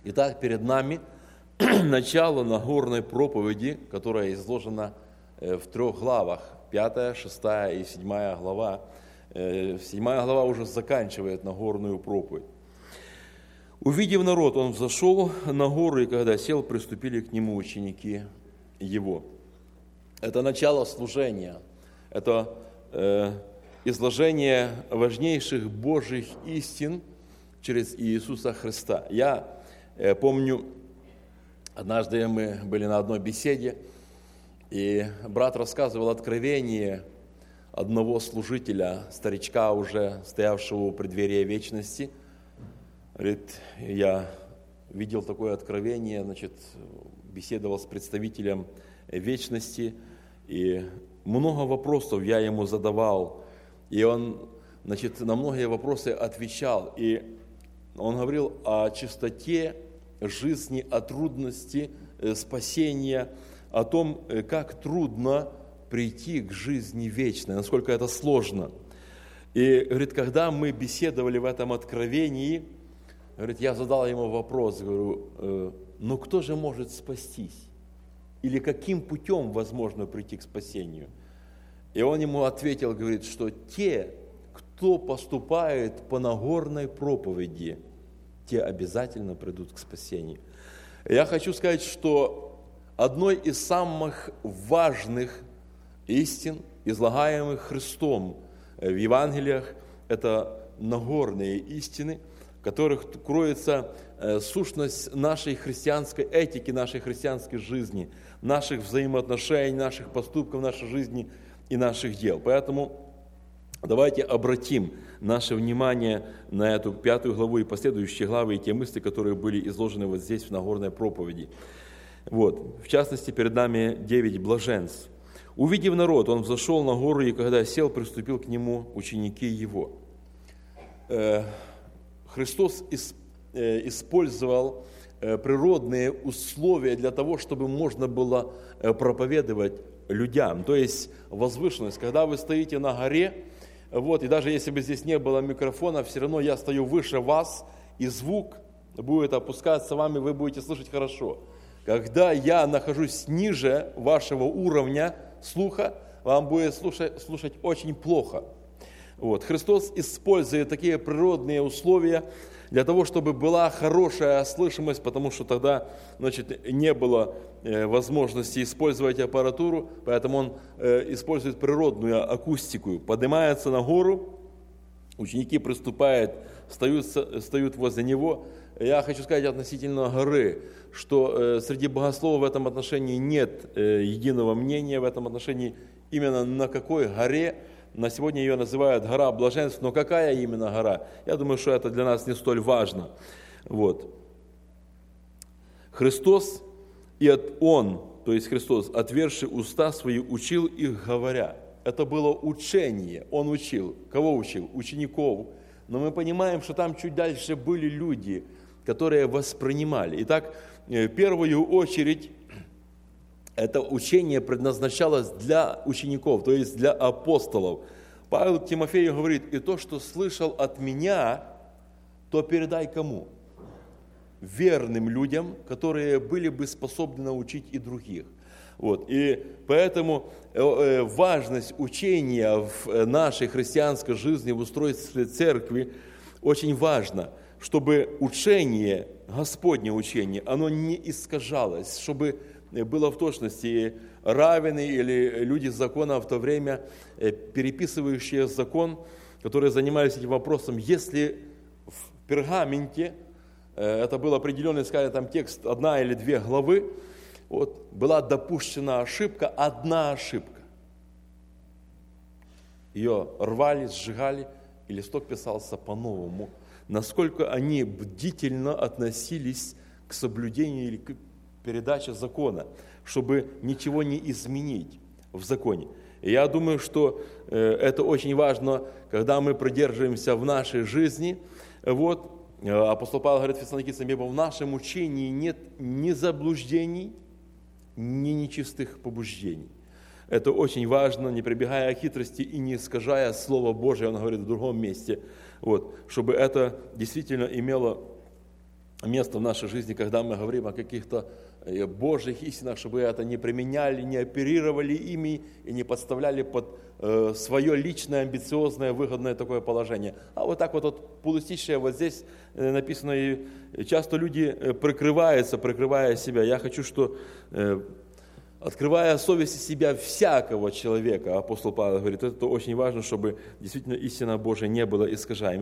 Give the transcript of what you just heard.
Итак, перед нами начало Нагорной проповеди, которая изложена в 3 главах, 5, 6 и 7 глава. 7 глава уже заканчивает Нагорную проповедь. «Увидев народ, он взошел на гору, и когда сел, приступили к нему ученики его». Это начало служения, это изложение важнейших Божьих истин через Иисуса Христа. Я помню, однажды мы были на одной беседе, и брат рассказывал откровение одного служителя, старичка, уже стоявшего у преддверия вечности. Говорит, я видел такое откровение, беседовал с представителем вечности, и много вопросов я ему задавал, и он, на многие вопросы отвечал, и он говорил о чистоте жизни, о трудности спасения, о том, как трудно прийти к жизни вечной, насколько это сложно. И, говорит, когда мы беседовали в этом откровении, говорит, я задал ему вопрос, говорю, ну кто же может спастись? Или каким путем возможно прийти к спасению? И он ему ответил, говорит, что те, кто поступает по Нагорной проповеди, те обязательно придут к спасению. Я хочу сказать, что одной из самых важных истин, излагаемых Христом в Евангелиях, это Нагорные истины, в которых кроется сущность нашей христианской этики, нашей христианской жизни, наших взаимоотношений, наших поступков, нашей жизни и наших дел. Поэтому давайте обратим наше внимание на эту 5 главу и последующие главы, и те мысли, которые были изложены вот здесь в Нагорной проповеди. Вот. В частности, перед нами 9 блаженств. «Увидев народ, он взошел на гору, и когда сел, приступил к нему ученики его». Христос использовал природные условия для того, чтобы можно было проповедовать людям. То есть возвышенность. Когда вы стоите на горе, и даже если бы здесь не было микрофона, все равно я стою выше вас, и звук будет опускаться вам, и вы будете слышать хорошо. Когда я нахожусь ниже вашего уровня слуха, вам будет слушать очень плохо. Христос использует такие природные условия для того, чтобы была хорошая слышимость, потому что тогда, не было возможности использовать аппаратуру, поэтому он использует природную акустику. Поднимается на гору, ученики приступают, встают возле него. Я хочу сказать относительно горы, что среди богословов в этом отношении нет единого мнения, в этом отношении именно на какой горе. На сегодня ее называют гора блаженств, но какая именно гора? Я думаю, что это для нас не столь важно. Христос, то есть Христос, отверши уста свои, учил их, говоря. Это было учение. Он учил. Кого учил? Учеников. Но мы понимаем, что там чуть дальше были люди, которые воспринимали. Итак, в первую очередь, это учение предназначалось для учеников, то есть для апостолов. Павел к Тимофею говорит, и то, что слышал от меня, то передай кому? Верным людям, которые были бы способны научить и других. И поэтому важность учения в нашей христианской жизни, в устройстве церкви, очень важна, чтобы учение, Господне учение, оно не искажалось, чтобы было в точности раввины или люди закона в то время, переписывающие закон, которые занимались этим вопросом. Если в пергаменте, это был определенный, скажем, текст 1 или 2 главы, была допущена ошибка, одна ошибка. Ее рвали, сжигали, и листок писался по-новому. Насколько они бдительно относились к соблюдению или к передаче закона, чтобы ничего не изменить в законе. И я думаю, что это очень важно, когда мы придерживаемся в нашей жизни. Апостол Павел говорит Фессалоникийцам, ибо в нашем учении нет ни заблуждений, ни нечистых побуждений. Это очень важно, не прибегая к хитрости и не искажая Слово Божие, он говорит в другом месте, чтобы это действительно имело место в нашей жизни, когда мы говорим о каких-то Божьих истинах, чтобы это не применяли, не оперировали ими и не подставляли под свое личное, амбициозное, выгодное такое положение. А вот так вот полустишее, вот здесь написано, и часто люди прикрываются, прикрывая себя. Я хочу, что открывая совесть себя всякого человека, апостол Павел говорит, это очень важно, чтобы действительно истина Божия не была искажаема.